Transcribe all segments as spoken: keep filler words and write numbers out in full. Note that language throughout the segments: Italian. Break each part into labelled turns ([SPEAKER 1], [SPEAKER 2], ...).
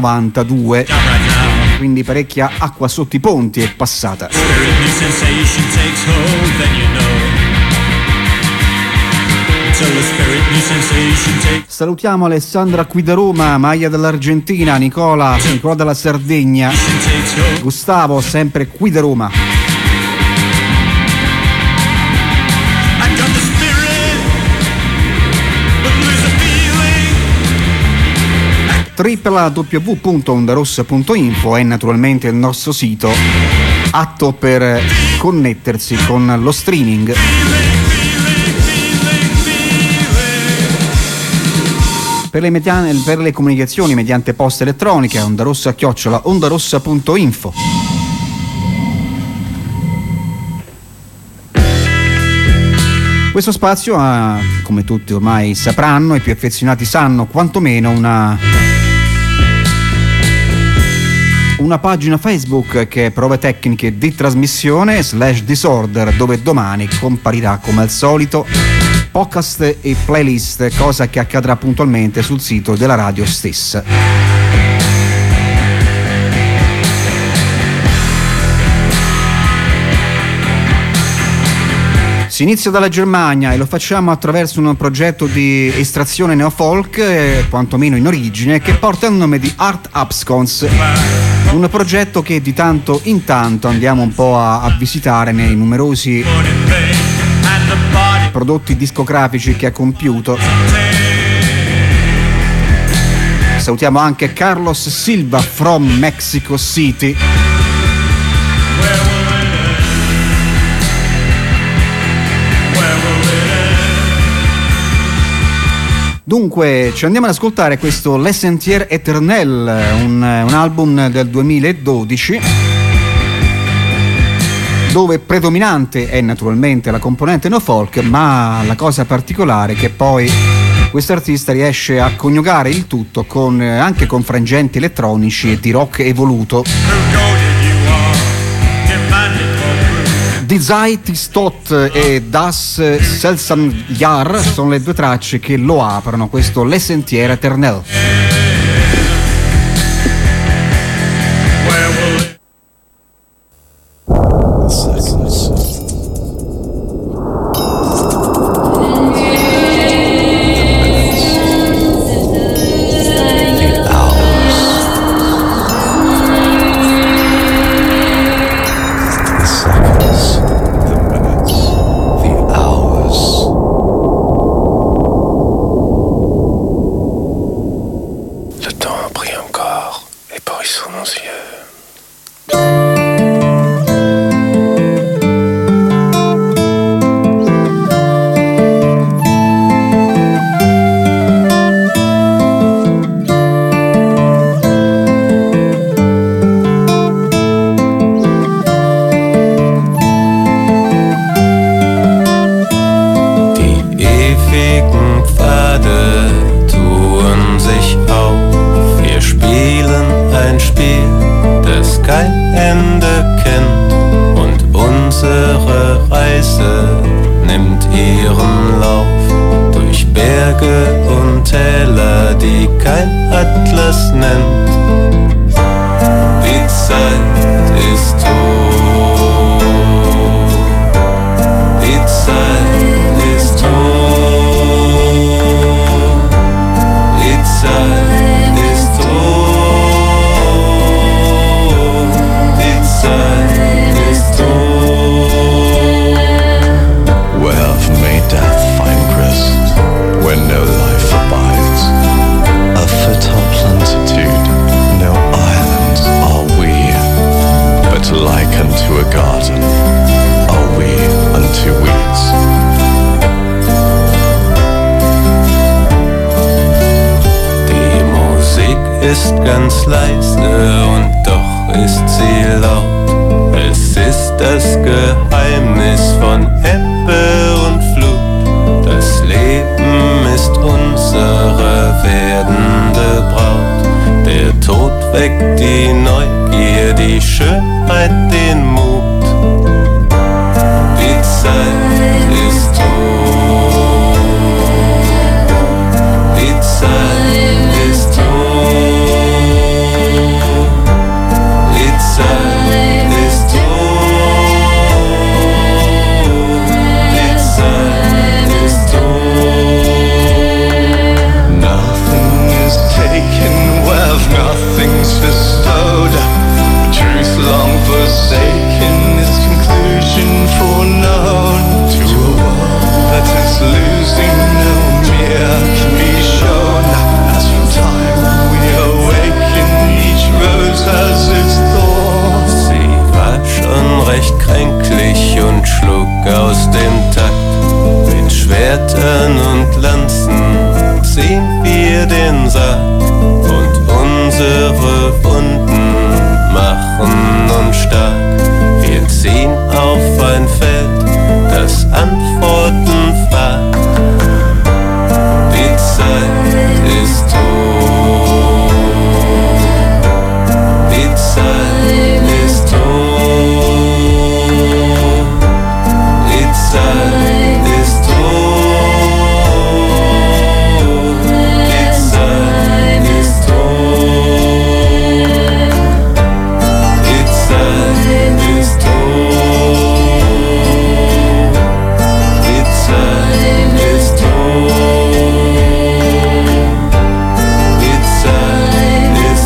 [SPEAKER 1] novantadue, quindi parecchia acqua sotto i ponti è passata. Salutiamo Alessandra qui da Roma, Maia dall'Argentina, Nicola, Nicola dalla Sardegna, Gustavo sempre qui da Roma. w w w punto ondarossa punto info è naturalmente il nostro sito atto per connettersi con lo streaming. Per le, mediane, per le comunicazioni mediante posta elettronica ondarossa chiocciola ondarossa punto info. Questo spazio ha, come tutti ormai sapranno, i più affezionati sanno, quantomeno una, una pagina Facebook che è Prove Tecniche di Trasmissione slash Disorder, dove domani comparirà come al solito podcast e playlist, cosa che accadrà puntualmente sul sito della radio stessa. Si inizia dalla Germania e lo facciamo attraverso un progetto di estrazione neofolk, eh, quantomeno in origine, che porta il nome di Art Abscons, un progetto che di tanto in tanto andiamo un po' a, a visitare nei numerosi prodotti discografici che ha compiuto. Salutiamo anche Carlos Silva from Mexico City. Dunque, ci andiamo ad ascoltare questo Le Sentier Éternel, un, un album del duemiladodici, dove predominante è naturalmente la componente no folk, ma la cosa particolare è che poi quest'artista riesce a coniugare il tutto con, anche con frangenti elettronici e di rock evoluto. Die Zeit ist tot e Das Seltsam Jahr sono le due tracce che lo aprono, questo Le Sentier Éternel.
[SPEAKER 2] tiefe Wunden machen uns stark. Wir ziehen auf ein Feld, das Antworten fragt. Die Zeit ist tot. Die Zeit ist tot. Die Zeit ist tot. Die Zeit ist tot. Die Zeit ist tot. Die Zeit ist tot. Die Zeit ist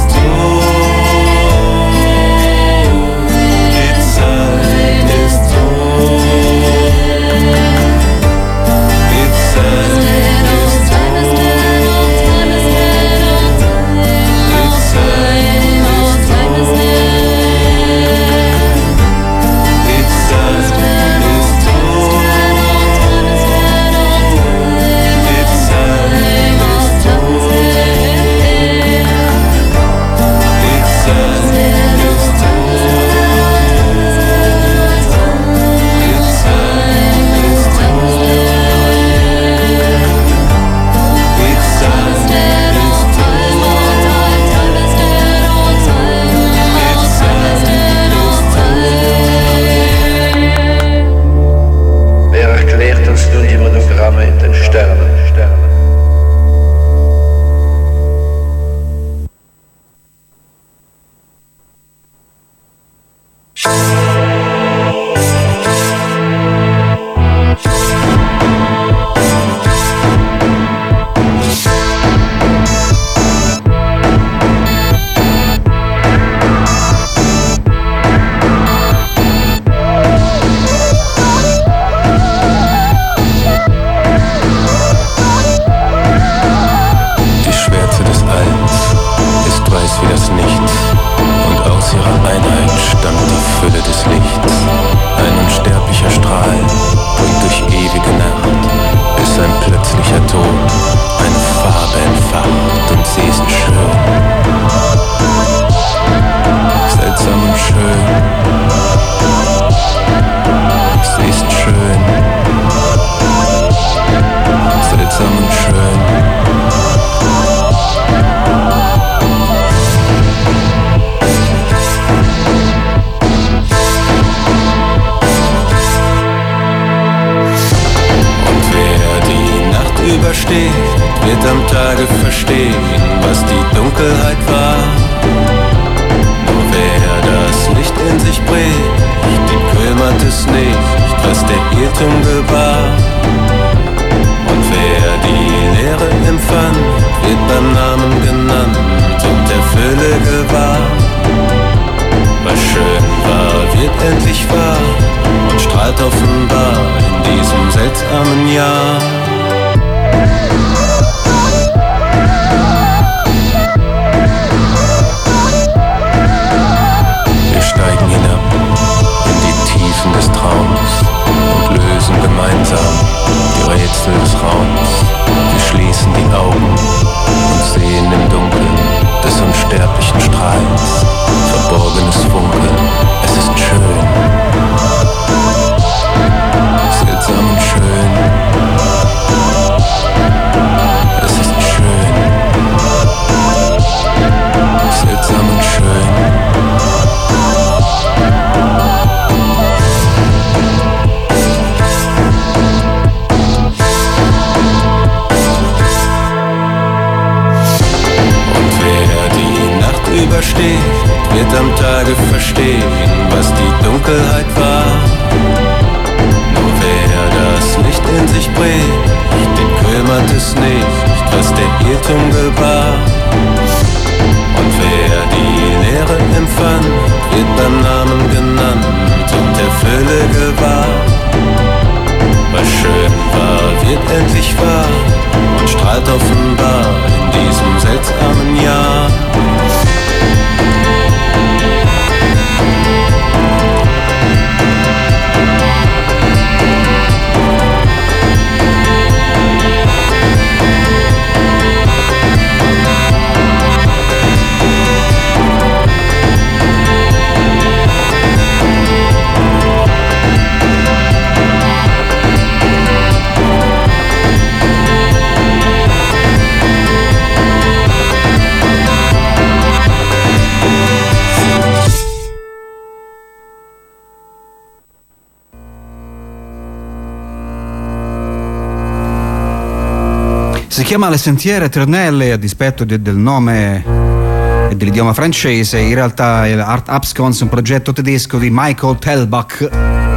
[SPEAKER 1] chiama Le Sentiere Éternelles, a dispetto de- del nome e dell'idioma francese. In realtà è Art Abscons, un progetto tedesco di Michael Telbach.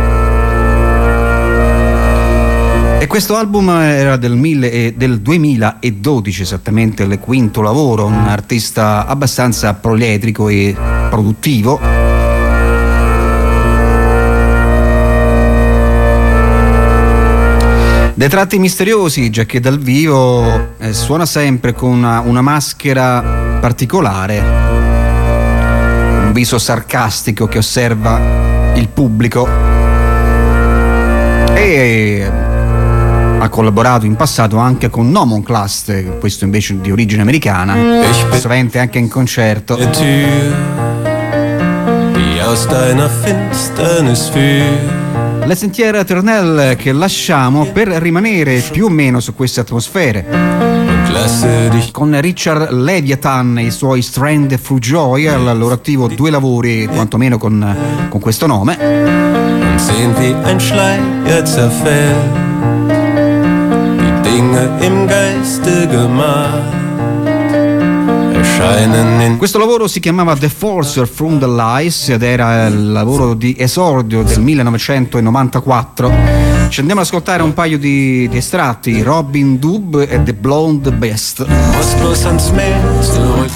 [SPEAKER 1] E questo album era del, mille e, del duemiladodici, esattamente il quinto lavoro, un artista abbastanza proledrico e produttivo. Dei tratti misteriosi, già che dal vivo eh, suona sempre con una, una maschera particolare, un viso sarcastico che osserva il pubblico, e ha collaborato in passato anche con Nomonclast, questo invece di origine americana, sovente anche in concerto.
[SPEAKER 2] Die aus deiner Finsternis führt.
[SPEAKER 1] Le Sentiere Éternelles che lasciamo per rimanere più o meno su queste atmosfere, con Richard Leviathan e i suoi Strand Through Joy, al loro attivo due lavori quantomeno con, con questo nome.
[SPEAKER 2] Und sehen wie ein Schleier zerfällt, die Dinge im Geiste gemacht erscheinen in.
[SPEAKER 1] Questo lavoro si chiamava The Force from the Lies ed era il lavoro di esordio del millenovecentonovantaquattro. Ci andiamo ad ascoltare un paio di, di estratti: Robin Dub e The Blonde Best.
[SPEAKER 2] Muss bloß ans Meer zurück.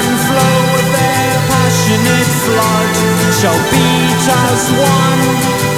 [SPEAKER 3] Shall beat as one